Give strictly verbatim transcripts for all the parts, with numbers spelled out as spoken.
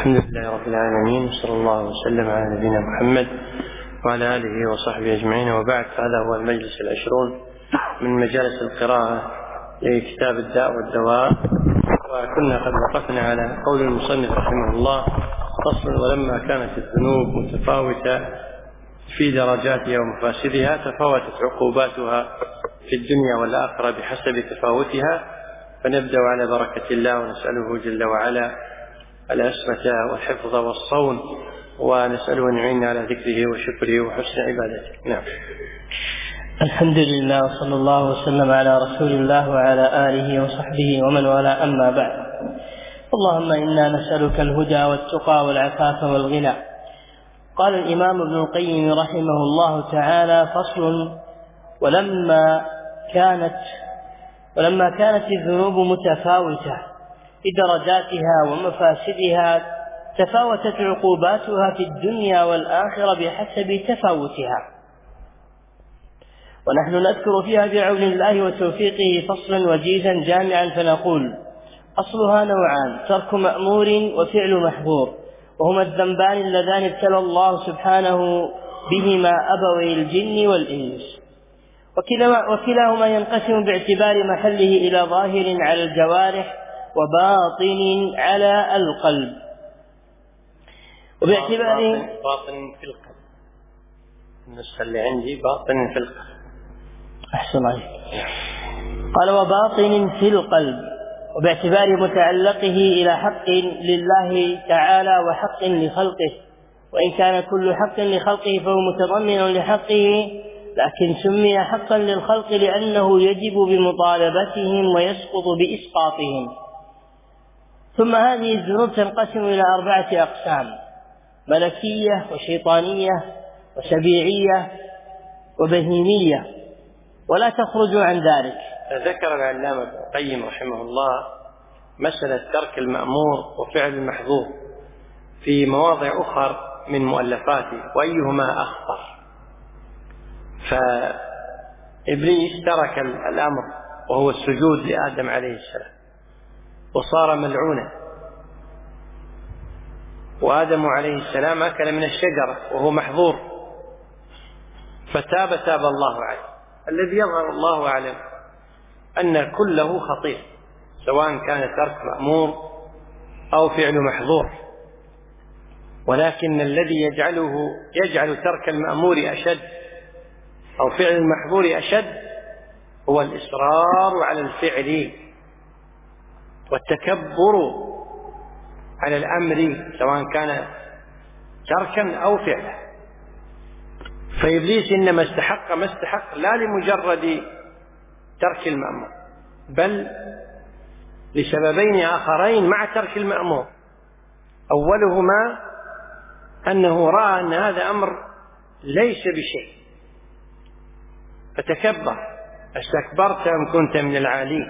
الحمد لله رب العالمين، صلى الله وسلم على نبينا محمد وعلى آله وصحبه أجمعين، وبعد. هذا هو المجلس العشرون من مجالس القراءة لكتاب الداء والدواء، وكنا قد وقفنا على قول المصنف رحمه الله: فصل: ولما كانت الذنوب متفاوتة في درجاتها ومفاسدها تفاوتت عقوباتها في الدنيا والآخرة بحسب تفاوتها. فنبدأ على بركة الله ونسأله جل وعلا العصمة والحفظ والصون، ونسأله أن يعيننا على ذكره وشكره وحسن عبادته. نعم. الحمد لله، وصلى الله وسلم على رسول الله وعلى آله وصحبه ومن والاه، أما بعد. اللهم إنا نسألك الهدى والتقى والعفاف والغنى. قال الإمام ابن القيم رحمه الله تعالى: فصل: ولما كانت ولما كانت الذنوب متفاوتة في درجاتها ومفاسدها تفاوتت عقوباتها في الدنيا والآخرة بحسب تفاوتها. ونحن نذكر فيها بعون الله وتوفيقه فصلا وجيزا جامعا، فنقول: أصلها نوعان: ترك مأمور وفعل محظور، وهما الذنبان اللذان ابتلى الله سبحانه بهما أبوي الجن والإنس، وكلاهما ينقسم باعتبار محله إلى ظاهر على الجوارح وباطن على القلب. وباعتبار باطن في القلب، النسخة اللي عندي باطن في القلب. أحسن عليك. قال: وباطن في القلب، وباعتبار متعلقه إلى حق لله تعالى وحق لخلقه، وإن كان كل حق لخلقه فهو متضمن لحقه، لكن سمي حقا للخلق لأنه يجب بمطالبتهم ويسقط بإسقاطهم. ثم هذه الذنوب تنقسم إلى أربعة أقسام: ملكية وشيطانية وسبيعية وبهيمية، ولا تخرج عن ذلك. ذكر العلامة ابن القيم رحمه الله مسألة ترك المأمور وفعل المحظور في مواضع أخرى من مؤلفاته، وأيهما أخطر. فإبليس ترك الأمر وهو السجود لآدم عليه السلام وصار ملعونا، وآدم عليه السلام أكل من الشجرة وهو محظور فتاب تاب الله عليه. الذي يظهر الله أعلم أن كله خطير، سواء كان ترك مأمور أو فعل محظور، ولكن الذي يجعله يجعل ترك المأمور أشد أو فعل المحظور أشد هو الإصرار على الفعل والتكبر على الأمر، سواء كان تركا أو فعلا. فإبليس إنما استحق ما استحق لا لمجرد ترك المأمور، بل لسببين آخرين مع ترك المأمور. أولهما أنه رأى أن هذا أمر ليس بشيء فتكبر: استكبرت أم كنت من العالين.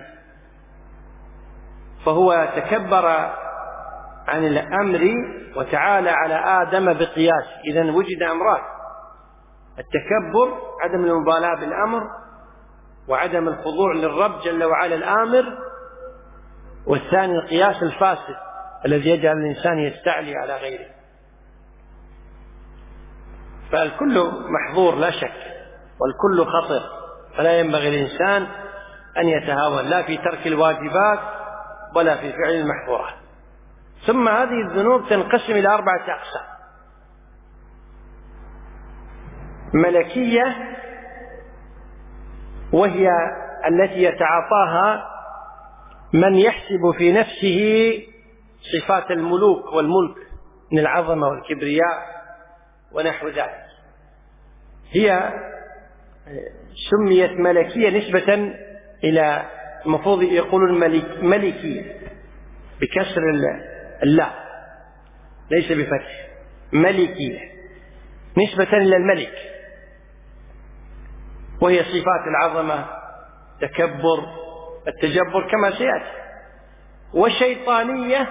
فهو تكبر عن الأمر وتعالى على آدم بقياس. إذن وجد أمران: التكبر، عدم المبالاة بالأمر، وعدم الخضوع للرب جل وعلا الآمر، والثاني القياس الفاسد الذي يجعل الإنسان يستعلي على غيره. فالكل محظور لا شك، والكل خطر، فلا ينبغي الإنسان أن يتهاون لا في ترك الواجبات ولا في فعل المحظورات. ثم هذه الذنوب تنقسم إلى أربعة أقسام: ملكية، وهي التي يتعاطاها من يحسب في نفسه صفات الملوك والملك من العظمة والكبرياء ونحو ذلك. هي سميت ملكية نسبة إلى، المفروض يقول الملك ملكية بكسر اللام ليس بفتح، ملكية نسبة إلى الملك، وهي صفات العظمة، تكبر، التجبر كما سيأتي. والشيطانية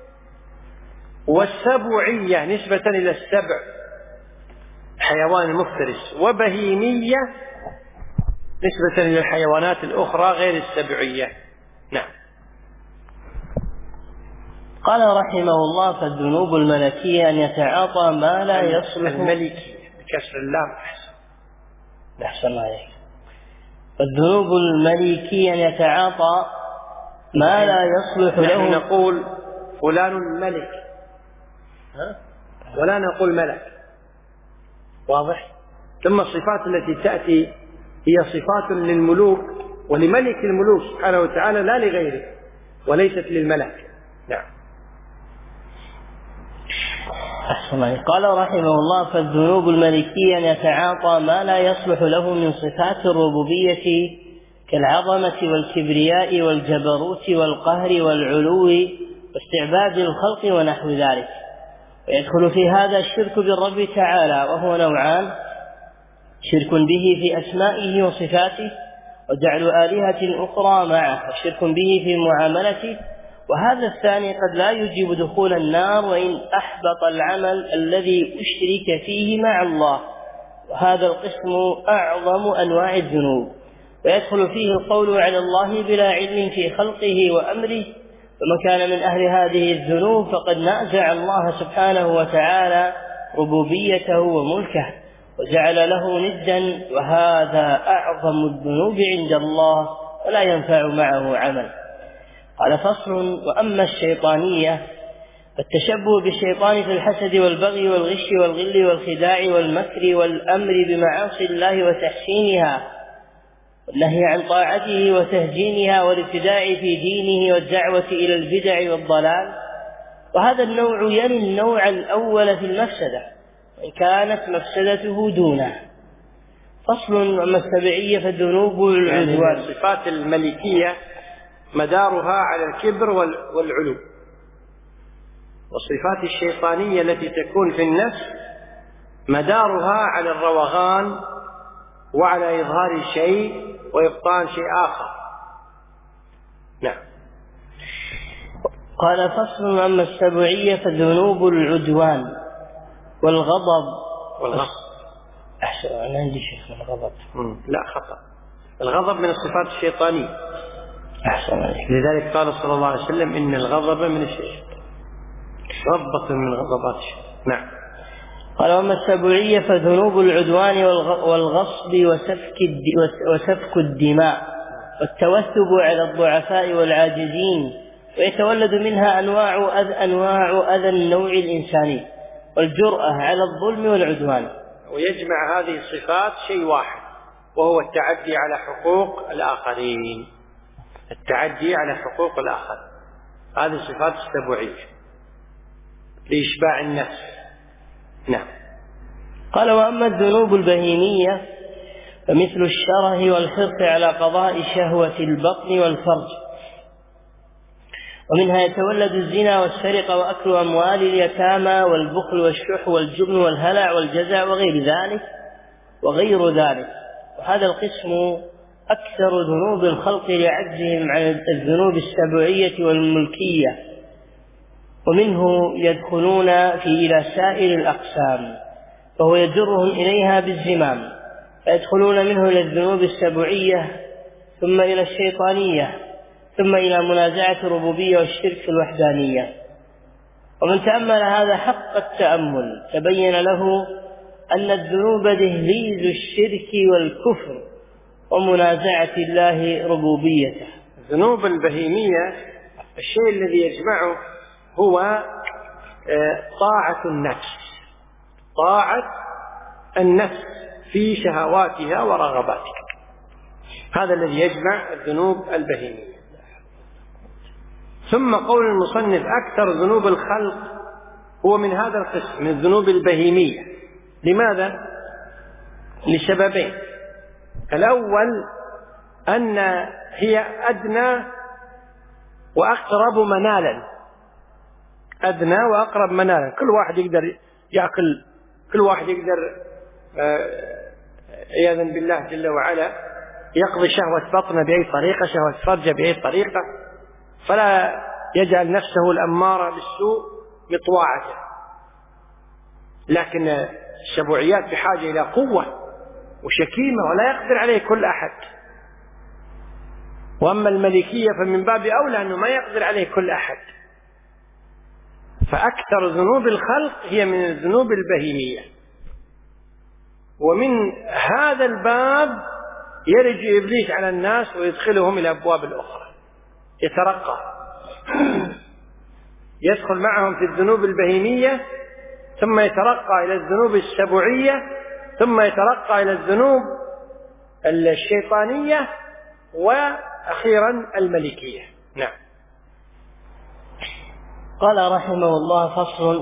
والسبعية نسبة إلى السبع، حيوان مفترس. وبهيمية نسبة إلى الحيوانات الأخرى غير السبعية. نعم. قال رحمه الله: فالذنوب الملكية أن يتعاطى ما لا يصلح. الملكي بكسر اللام. أحسن عليك. فالذنوب الملكية أن يتعاطى ما لا يصلح له. نحن نقول فلان ملك ولا نقول ملك، واضح؟ ثم الصفات التي تأتي هي صفات للملوك ولملك الملوك سبحانه وتعالى لا لغيره، وليست للملك. نعم. قال رحمه الله: فالذنوب الملكية أن يتعاطى ما لا يصلح له من صفات الربوبية كالعظمة والكبرياء والجبروت والقهر والعلو واستعباد الخلق ونحو ذلك. ويدخل في هذا الشرك بالرب تعالى، وهو نوعان: شرك به في أسمائه وصفاته، وجعل آلهة أخرى معه، وشرك به في معاملته، وهذا الثاني قد لا يجيب دخول النار وإن أحبط العمل الذي أشرك فيه مع الله، وهذا القسم أعظم أنواع الذنوب، ويدخل فيه القول على الله بلا علم في خلقه وأمره. فمن كان من أهل هذه الذنوب فقد نازع الله سبحانه وتعالى ربوبيته وملكه وجعل له ندا، وهذا أعظم الذنوب عند الله ولا ينفع معه عمل. قال: فصل: وأما الشيطانية فالتشبه بالشيطان في الحسد والبغي والغش والغل والخداع والمكر والأمر بمعاصي الله وتحسينها، والنهي عن طاعته وتهجينها، والابتداع في دينه والدعوة إلى البدع والضلال. وهذا النوع يلي النوع الأول في المفسدة، وإن كانت مفسدته دونه. فصل: وأما السبعية فالذنوب والعدوان. يعني الصفات الملكية مدارها على الكبر والعلو، والصفات الشيطانية التي تكون في النفس مدارها على الروغان وعلى إظهار شيء وإبطان شيء آخر. نعم. قال: فصل: أما السبعية فالذنوب العدوان والغضب والغضب. أحسن، أنا عندي شيء من الغضب. لا، خطأ. الغضب من الصفات الشيطانية. أحسن عليك. لذلك قال صلى الله عليه وسلم: إن الغضب من الشيطان، غضبة من غضبات الشيطان. نعم. قال: وأما السبعية فذنوب العدوان والغصب وسفك وسفك الدماء والتوثب على الضعفاء والعاجزين، ويتولد منها أنواع أذى أنواع أذى النوع الإنساني والجرأة على الظلم والعدوان. ويجمع هذه الصفات شيء واحد، وهو التعدي على حقوق الآخرين. التعدي على حقوق الآخرين هذه صفات السبعية لإشباع النفس. نعم. قال: وأما الذنوب البهيمية فمثل الشره والحرص على قضاء شهوة البطن والفرج، ومنها يتولد الزنا والسرقة وأكل أموال اليتامى والبخل والشح والجبن والهلع والجزع وغير ذلك وغير ذلك. وهذا القسم أكثر ذنوب الخلق لعجزهم عن الذنوب السبعية والملكية، ومنه يدخلون في إلى سائر الأقسام، فهو يجرهم إليها بالزمام، فيدخلون منه إلى الذنوب السبعية ثم إلى الشيطانية ثم إلى منازعة الربوبية والشرك في الوحدانية. ومن تأمل هذا حق التأمل تبين له أن الذنوب دهليز الشرك والكفر ومنازعة الله ربوبيته. الذنوب البهيمية الشيء الذي يجمعه هو طاعة النفس، طاعة النفس في شهواتها ورغباتها، هذا الذي يجمع الذنوب البهيمية. ثم قول المصنف: أكثر ذنوب الخلق هو من هذا القسم، من الذنوب البهيمية. لماذا؟ لسببين: الأول أن هي أدنى وأقرب منالا، أدنى وأقرب منالا، كل واحد يقدر يأكل، كل واحد يقدر عياذا بالله جل وعلا يقضي شهوة بطنه بأي طريقة، شهوة فرجه بأي طريقة، فلا يجعل نفسه الأمارة بالسوء بطواعته. لكن السبعيات بحاجة إلى قوة وشكيمة ولا يقدر عليه كل أحد. وأما الملكية فمن باب أولى أنه ما يقدر عليه كل أحد، فأكثر ذنوب الخلق هي من الذنوب البهيمية. ومن هذا الباب يرج إبليس على الناس ويدخلهم إلى أبواب الأخرى، يترقى، يدخل معهم في الذنوب البهيمية، ثم يترقى إلى الذنوب السبوعية، ثم يترقى إلى الذنوب الشيطانية، وأخيرا الملكية. نعم. قال رحمه الله: فصل.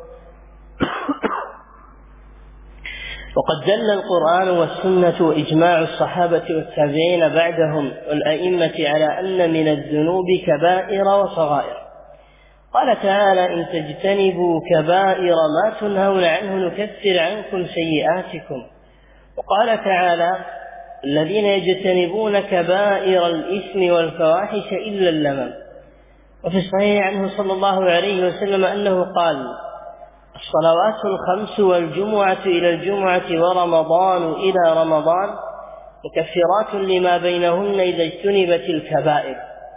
وقد دل القرآن والسنة وإجماع الصحابة والتابعين بعدهم والأئمة على أن من الذنوب كبائر وصغائر. قال تعالى: إن تجتنبوا كبائر ما تنهون عنه نكفر عنكم سيئاتكم. وقال تعالى: الذين يجتنبون كبائر الإثم والفواحش إلا اللمم. وفي الصحيح عنه صلى الله عليه وسلم أنه قال: الصلوات الخمس والجمعة إلى الجمعة ورمضان إلى رمضان مكفرات لما بينهن إذا اجتنبت الكبائر.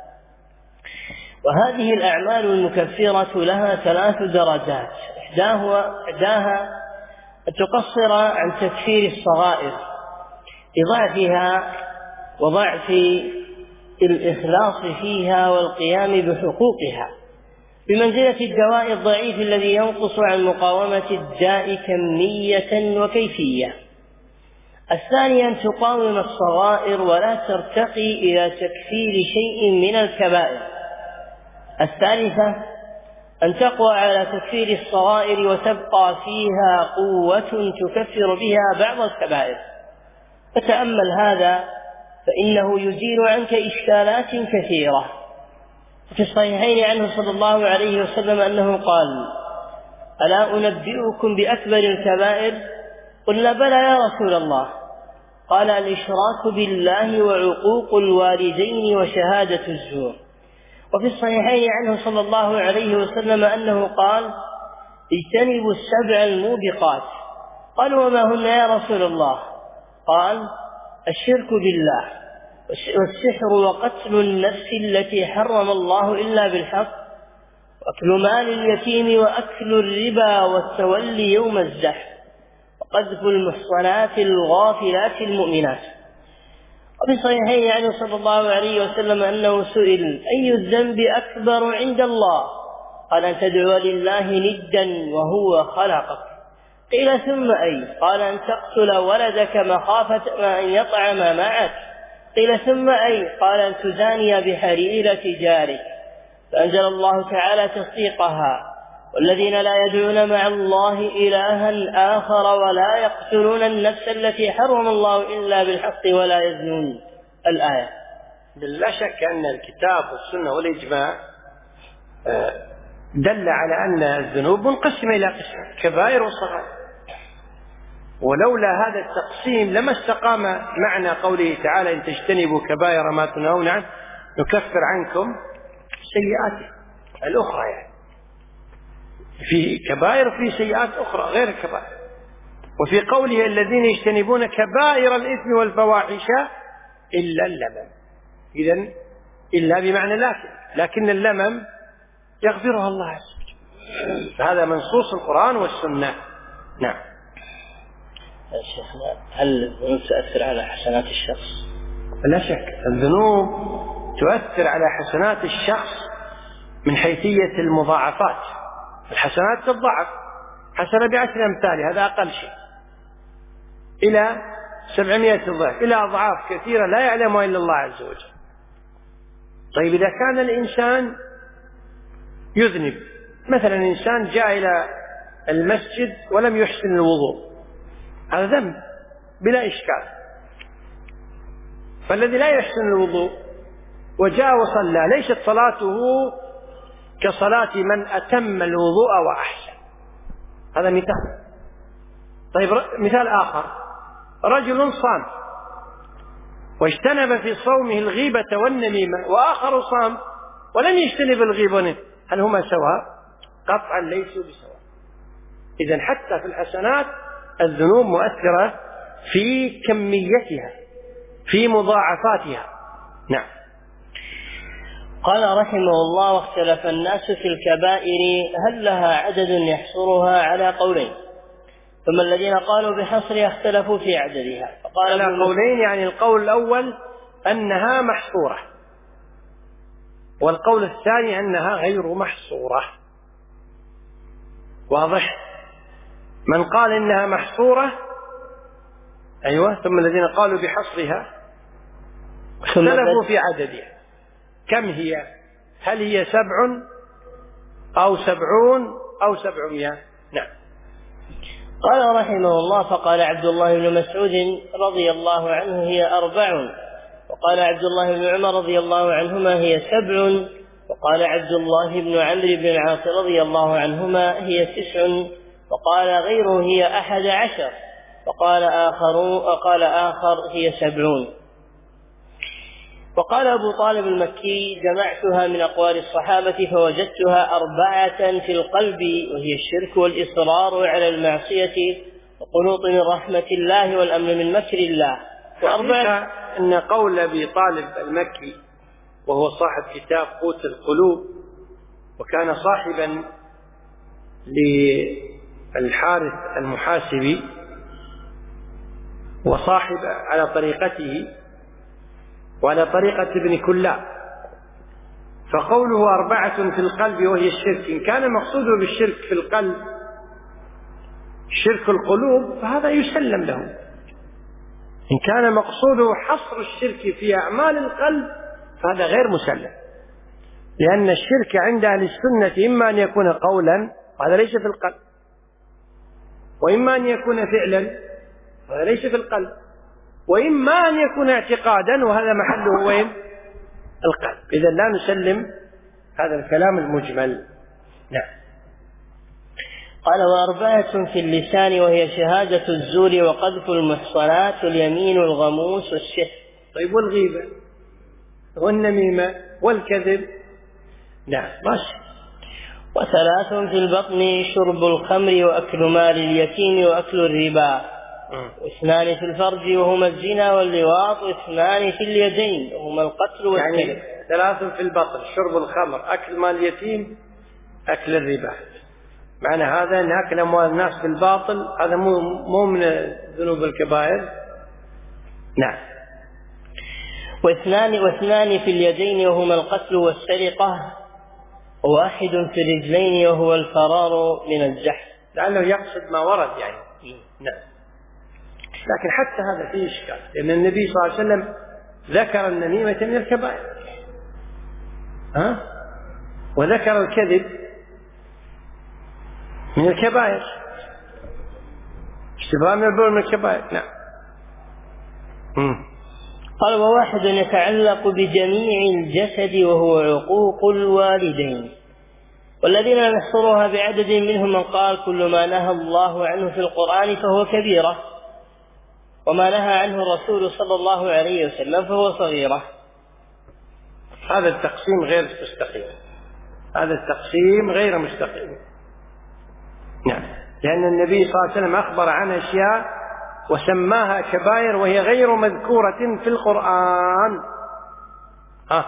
وهذه الأعمال المكفرة لها ثلاث درجات: إحداها أن تقصر عن تكفير الصغائر لضعفها وضعف الإخلاص فيها والقيام بحقوقها، بمنزلة الدواء الضعيف الذي ينقص عن مقاومة الداء كمية وكيفية. الثاني أن تقاوم الصغائر ولا ترتقي إلى تكفير شيء من الكبائر. الثالثة أن تقوى على تكفير الصغائر وتبقى فيها قوة تكفر بها بعض الكبائر. فتأمل هذا فإنه يزيل عنك إشكالات كثيرة. في الصحيحين عنه صلى الله عليه وسلم أنه قال: ألا أنبئكم بأكبر الكبائر؟ قلنا: بلى يا رسول الله. قال: الإشراك بالله وعقوق الوالدين وشهادة الزور. وفي الصحيحين عنه صلى الله عليه وسلم أنه قال: اجتنبوا السبع الموبقات. قالوا: وما هن يا رسول الله؟ قال: الشرك بالله والسحر وقتل النفس التي حرم الله إلا بالحق وأكل مال اليتيم وأكل الربا والتولي يوم الزحف وقذف المحصنات الغافلات المؤمنات. وفي الصحيحين عنه صلى الله عليه وسلم أنه سئل: أي الذنب أكبر عند الله؟ قال: أن تدعو لله ندا وهو خلقك. قيل: ثم أي؟ قال: أن تقتل ولدك مخافة أن يطعم معك. قيل: ثم أي؟ قال: أن تزاني بحريرة جارك. فأنزل الله تعالى تصديقها: والذين لا يدعون مع الله إلها آخر ولا يقتلون النفس التي حرم الله إلا بالحق ولا يزنون. الآية. لا شك أن الكتاب والسنة والإجماع دل على أن الذنوب منقسمة إلى قسمين: كبائر وصغائر. ولولا هذا التقسيم لما استقام معنى قوله تعالى: إن تجتنبوا كبائر ما تنهون عنه نكفر عنكم سيئاتكم الأخرى. يعني في كبائر وفي سيئات أخرى غير الكبائر. وفي قوله: الذين يجتنبون كبائر الإثم والفواحش إلا اللمم. إذن إلا بمعنى لكن لكن اللمم يغفرها الله عز وجل. فهذا منصوص القرآن والسنة. نعم. يا شيخنا، هل الذنوب تؤثر على حسنات الشخص؟ لا شك الذنوب تؤثر على حسنات الشخص من حيثية المضاعفات. الحسنات تضاعف، حسنة بعشر أمثالها، هذا أقل شيء، إلى سبعمائة ضعف، إلى أضعاف كثيرة لا يعلمها إلا الله عز وجل. طيب إذا كان الإنسان يذنب، مثلا إنسان جاء إلى المسجد ولم يحسن الوضوء، هذا ذنب بلا إشكال. فالذي لا يحسن الوضوء وجاء وصلى ليست صلاته كصلاة من أتم الوضوء وأحسن. هذا مثال. طيب مثال آخر: رجل صام واجتنب في صومه الغيبة والنميمة، وآخر صام ولم يجتنب الغيبة والنميمة، هل هما سواء؟ قطعا ليسوا بسواء. إذن حتى في الحسنات الذنوب مؤثرة في كميتها، في مضاعفاتها. نعم. قال رحمه الله: واختلف الناس في الكبائر هل لها عدد يحصرها على قولين، ثم الذين قالوا بحصرها اختلفوا في عددها. فقال على قولين، يعني القول الأول أنها محصورة، والقول الثاني أنها غير محصورة. واضح؟ من قال إنها محصورة أيوة ثم الذين قالوا بحصرها اختلفوا في عددها، كم هي؟ هل هي سبع أو سبعون أو سبعمائة؟ نعم. قال رحمه الله: فقال عبد الله بن مسعود رضي الله عنه: هي أربع. وقال عبد الله بن عمر رضي الله عنهما: هي سبع. وقال عبد الله بن عمرو بن العاص رضي الله عنهما: هي تسع. وقال غيره: هي أحد عشر. وقال آخر وقال آخر: هي سبعون. وقال أبو طالب المكي: جمعتها من أقوال الصحابة فوجدتها أربعة في القلب، وهي الشرك والإصرار على المعصية وقنوط من رحمة الله والأمن من مكر الله. وأربعة أن قول أبي طالب المكي، وهو صاحب كتاب قوت القلوب، وكان صاحبا للحارث المحاسبي وصاحب على طريقته وعلى طريقة ابن كلاب، فقوله أربعة في القلب وهي الشرك، إن كان مقصوده بالشرك في القلب شرك القلوب فهذا يسلم له. إن كان مقصوده حصر الشرك في أعمال القلب فهذا غير مسلم، لأن الشرك عند أهل السنة إما أن يكون قولا وهذا ليس في القلب، وإما أن يكون فعلا وهذا ليس في القلب، وإما أن يكون اعتقادا وهذا محله وين؟ القلب. إذا لا نسلم هذا الكلام المجمل. نعم. قال: وأربعة في اللسان، وهي شهادة الزور وقذف المحصنات واليمين الغموس والسحر. طيب، والغيبة والنميمة والكذب؟ نعم ماشي. وثلاث في البطن، شرب الخمر وأكل مال اليتيم وأكل الربا. واثنان في الفرج وهما الزنا واللواط. واثنان في اليدين وهما القتل والكذب. يعني ثلاث في البطن، شرب الخمر، أكل مال اليتيم، أكل الربا. معنى هذا أن أكل أموال الناس بالباطل هذا مو مو من ذنوب الكبائر. نعم. واثنان واثنان في اليدين وهما القتل والسرقة. وواحد في الرجلين وهو الفرار من الزحف. لعله يقصد ما ورد يعني. نعم. لكن حتى هذا فيه إشكال، لأن النبي صلى الله عليه وسلم ذكر النميمة من الكبائر، ها؟ وذكر الكذب من الكبائر، اشتباه من البول من الكبائر. نعم. قال: وواحد يتعلق بجميع الجسد وهو عقوق الوالدين. والذين نحصرها بعدد منهم من قال: كل ما نهى الله عنه في القرآن فهو كبيرة، وما نهى عنه الرسول صلى الله عليه وسلم فهو صغيرة. هذا التقسيم غير مستقيم، هذا التقسيم غير مستقيم. نعم. لأن النبي صلى الله عليه وسلم أخبر عن أشياء وسماها كبائر وهي غير مذكورة في القرآن. ها.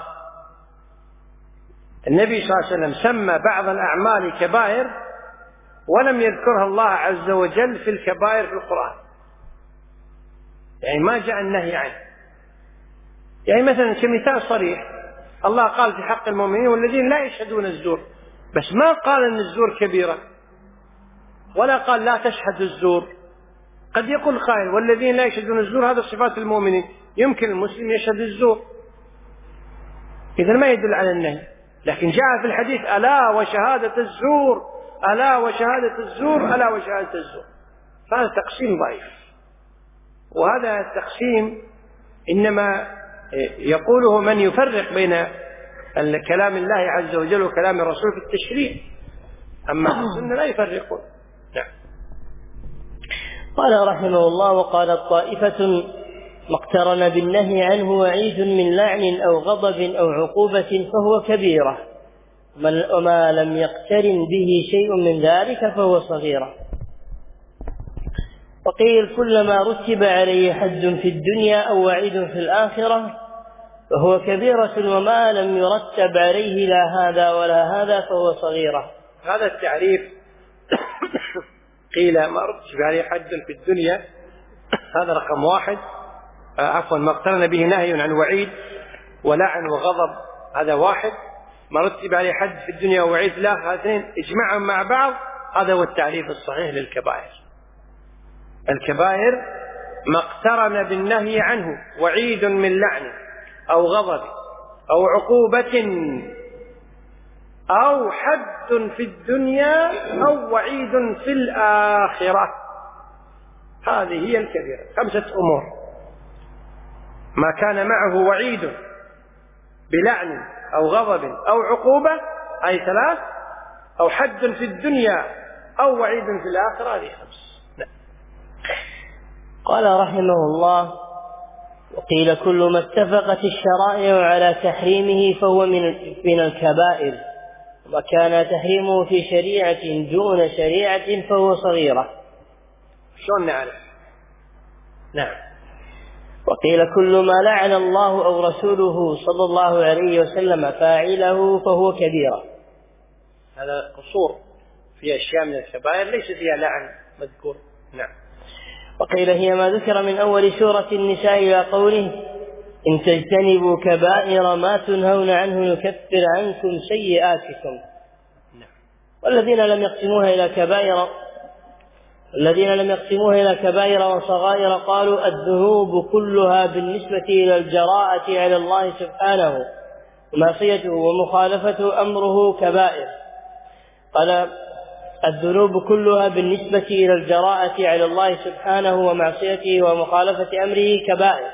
النبي صلى الله عليه وسلم سمى بعض الأعمال كبائر ولم يذكرها الله عز وجل في الكبائر في القرآن، يعني ما جاء النهي عنه. يعني مثلا كمثال صريح، الله قال في حق المؤمنين: والذين لا يشهدون الزور، بس ما قال أن الزور كبيرة، ولا قال لا تشهد الزور. قد يقول قائل: والذين لا يشهدون الزور هذا صفات المؤمنين، يمكن المسلم يشهد الزور، إذا ما يدل على النهي. لكن جاء في الحديث: ألا وشهادة الزور، ألا وشهادة الزور، ألا وشهادة الزور. فهذا تقسيم ضعيف، وهذا التقسيم إنما يقوله من يفرق بين كلام الله عز وجل وكلام الرسول في التشريع، أما في السنة لا يفرقون. نعم. قال رحمه الله: وقالت طائفة: ما اقترن بالنهي عنه وعيد من لعن أو غضب أو عقوبة فهو كبيرة، وما لم يقترن به شيء من ذلك فهو صغيرة. وقيل: كلما رتب عليه حد في الدنيا أو وعيد في الآخرة فهو كبيرة، وما لم يرتب عليه لا هذا ولا هذا فهو صغيرة. هذا التعريف قيل ما رتب عليه حد في الدنيا، هذا رقم واحد. عفوا ما اقترن به نهي عن وعيد ولعن وغضب، هذا واحد. ما رتب عليه حد في الدنيا ووعيد لا، هذا اثنين اجمعهم مع بعض، هذا هو التعريف الصحيح للكبائر. الكبائر ما اقترن بالنهي عنه وعيد من لعن أو غضب أو عقوبة أو حد في الدنيا أو وعيد في الآخرة، هذه هي الكبيرة. خمسة أمور: ما كان معه وعيد بلعن أو غضب أو عقوبة، أي ثلاث، أو حد في الدنيا أو وعيد في الآخرة، هذه خمس. لا. قال رحمه الله: وقيل كل ما اتفقت الشرائع على تحريمه فهو من من الكبائر، وكان تحريمه في شريعة دون شريعة فهو صغيرة. شلون نعرف؟ نعم. وقيل كل ما لعن الله أو رسوله صلى الله عليه وسلم فاعله فهو كبيرة. هذا قصور في أشياء من الكبائر ليس فيها لعن مذكور. نعم. وقيل هي ما ذكر من أول سورة النساء إلى قوله: إن تجتنبوا كبائر ما تنهون عنه نكفر عنكم سيئاتكم. والذين لم يقسموها إلى كبائر الذين لم يقسموها إلى كبائر وصغائر قالوا الذنوب كلها بالنسبة إلى الجراءة على الله سبحانه ومعصيته ومخالفة أمره كبائر. قال الذنوب كلها بالنسبة إلى الجراءة على الله سبحانه ومعصيته ومخالفة أمره كبائر،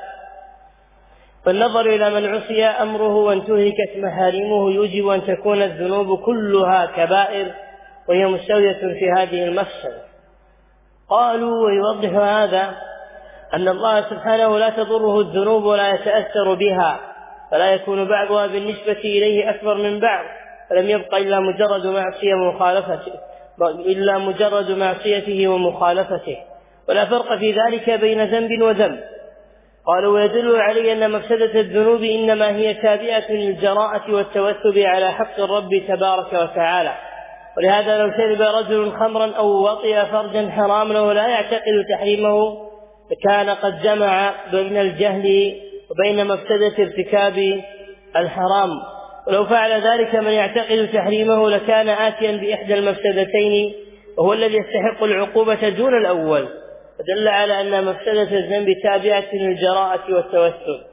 فالنظر إلى من عصي أمره وانتهكت محارمه يوجب أن تكون الذنوب كلها كبائر، وهي مستوية في هذه المفسدة. قالوا ويوضح هذا أن الله سبحانه لا تضره الذنوب ولا يتأثر بها، فلا يكون بعضها بالنسبة إليه أكبر من بعض، فلم يبق إلا مجرد معصية ومخالفته إلا مجرد معصيته ومخالفته، ولا فرق في ذلك بين ذنب وذنب. قالوا ويدل عليه أن مفسدة الذنوب إنما هي تابعة للجراءة والتوثب على حق الرب تبارك وتعالى. ولهذا لو شرب رجل خمرا أو وطئ فرجا حراما ولا يعتقد تحريمه فكان قد جمع بين الجهل وبين مفسدة ارتكاب الحرام، ولو فعل ذلك من يعتقد تحريمه لكان آتيا بإحدى المفسدتين، وهو الذي يستحق العقوبة دون الأول، فدل على أن مفسدة الذنب تابعة للجراءة والتوسل.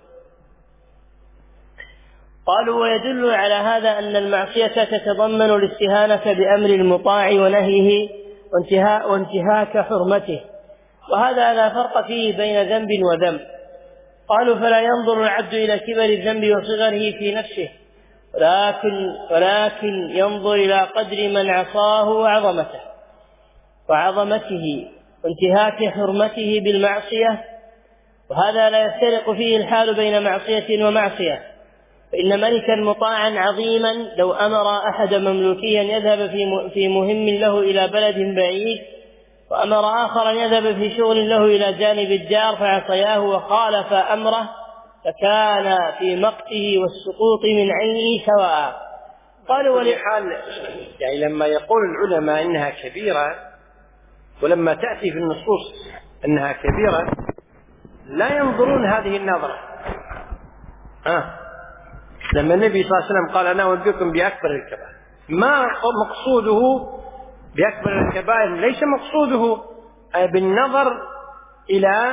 قالوا ويدل على هذا أن المعصية تتضمن الاستهانة بأمر المطاع ونهيه وانتهاء وانتهاك حرمته، وهذا لا فرق فيه بين ذنب وذنب. قالوا فلا ينظر العبد إلى كبر الذنب وصغره في نفسه، ولكن, ولكن ينظر إلى قدر من عصاه وعظمته وعظمته وانتهاك حرمته بالمعصية، وهذا لا يفترق فيه الحال بين معصية ومعصية. فإن ملكا مطاعا عظيما لو أمر أحد مملوكيا يذهب في مهم له إلى بلد بعيد، وأمر آخرا يذهب في شغل له إلى جانب الدار فعصياه وخالف أمره، فكان في مقته والسقوط من عينه سواء. قالوا ولحال يعني لما يقول العلماء إنها كبيرة، ولما تأتي في النصوص أنها كبيرة لا ينظرون هذه النظرة. آه. لما النبي صلى الله عليه وسلم قال أنا أنبئكم بأكبر الكبائر، ما مقصوده بأكبر الكبائر ليس مقصوده بالنظر إلى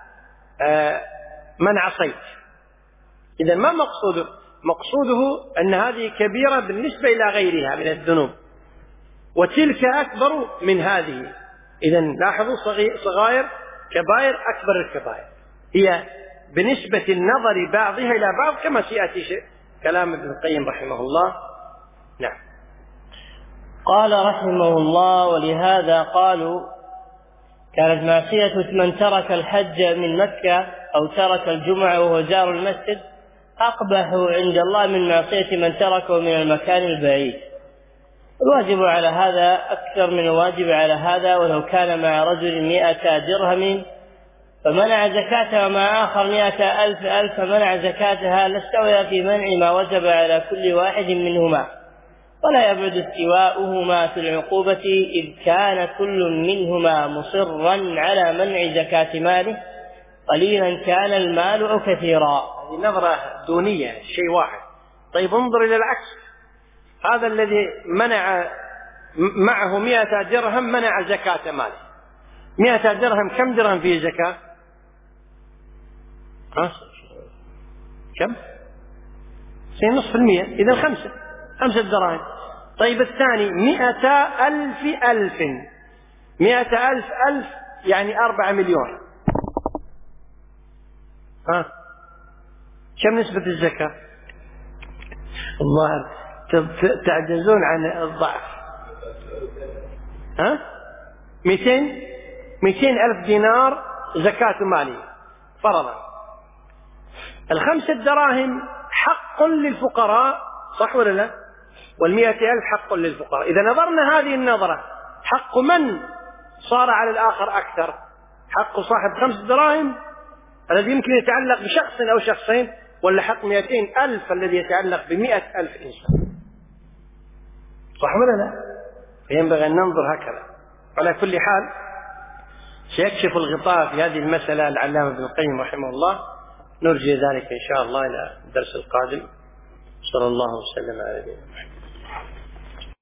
من عصيت، إذا ما مقصوده، مقصوده أن هذه كبيرة بالنسبة إلى غيرها من الذنوب، وتلك أكبر من هذه. إذا لاحظوا صغائر كبائر أكبر الكبائر هي بنسبة النظر بعضها إلى بعض، كما سيأتي شيء كلام ابن القيم رحمه الله. نعم. قال رحمه الله ولهذا قالوا كانت معصية من ترك الحج من مكة أو ترك الجمعة وهو جار المسجد أقبح عند الله من معصية من تركه من المكان البعيد. الواجب على هذا أكثر من الواجب على هذا، ولو كان مع رجل مئة درهم فمنع زكاة وما آخر مئة ألف ألف فمنع زكاتها لاستوى في منع ما وجب على كل واحد منهما، ولا يبعد استواؤهما في العقوبة إذ كان كل منهما مصرا على منع زكاة ماله قليلا كان المال أو كثيرا. هذه نظرة دونية شيء واحد. طيب انظر إلى العكس، هذا الذي منع معه مئة درهم منع زكاة ماله. مئة درهم كم درهم فيه زكاة؟ ها؟ كم؟ سين نصف المئة، إذا خمسة خمسة دراهم. طيب الثاني مئة ألف ألف، مئة ألف ألف يعني أربعة مليون. ها؟ كم نسبة الزكاة؟ الله تعجزون عن الضعف. ها؟ مئتين مئتين ألف دينار زكاة مالية فرضا. الخمسة دراهم حق للفقراء، صح ولا لا؟ والمئة ألف حق للفقراء. إذا نظرنا هذه النظرة، حق من صار على الآخر أكثر؟ حق صاحب خمس دراهم الذي يمكن يتعلق بشخص أو شخصين، ولا حق مئتين ألف الذي يتعلق بمئة ألف إنسان؟ صح ولا لا؟ ينبغي أن ننظر هكذا. على كل حال سيكشف الغطاء في هذه المسألة العلامة ابن القيم رحمه الله، نرجي ذلك إن شاء الله إلى الدرس القادم. صلى الله وسلم على نبينا محمد.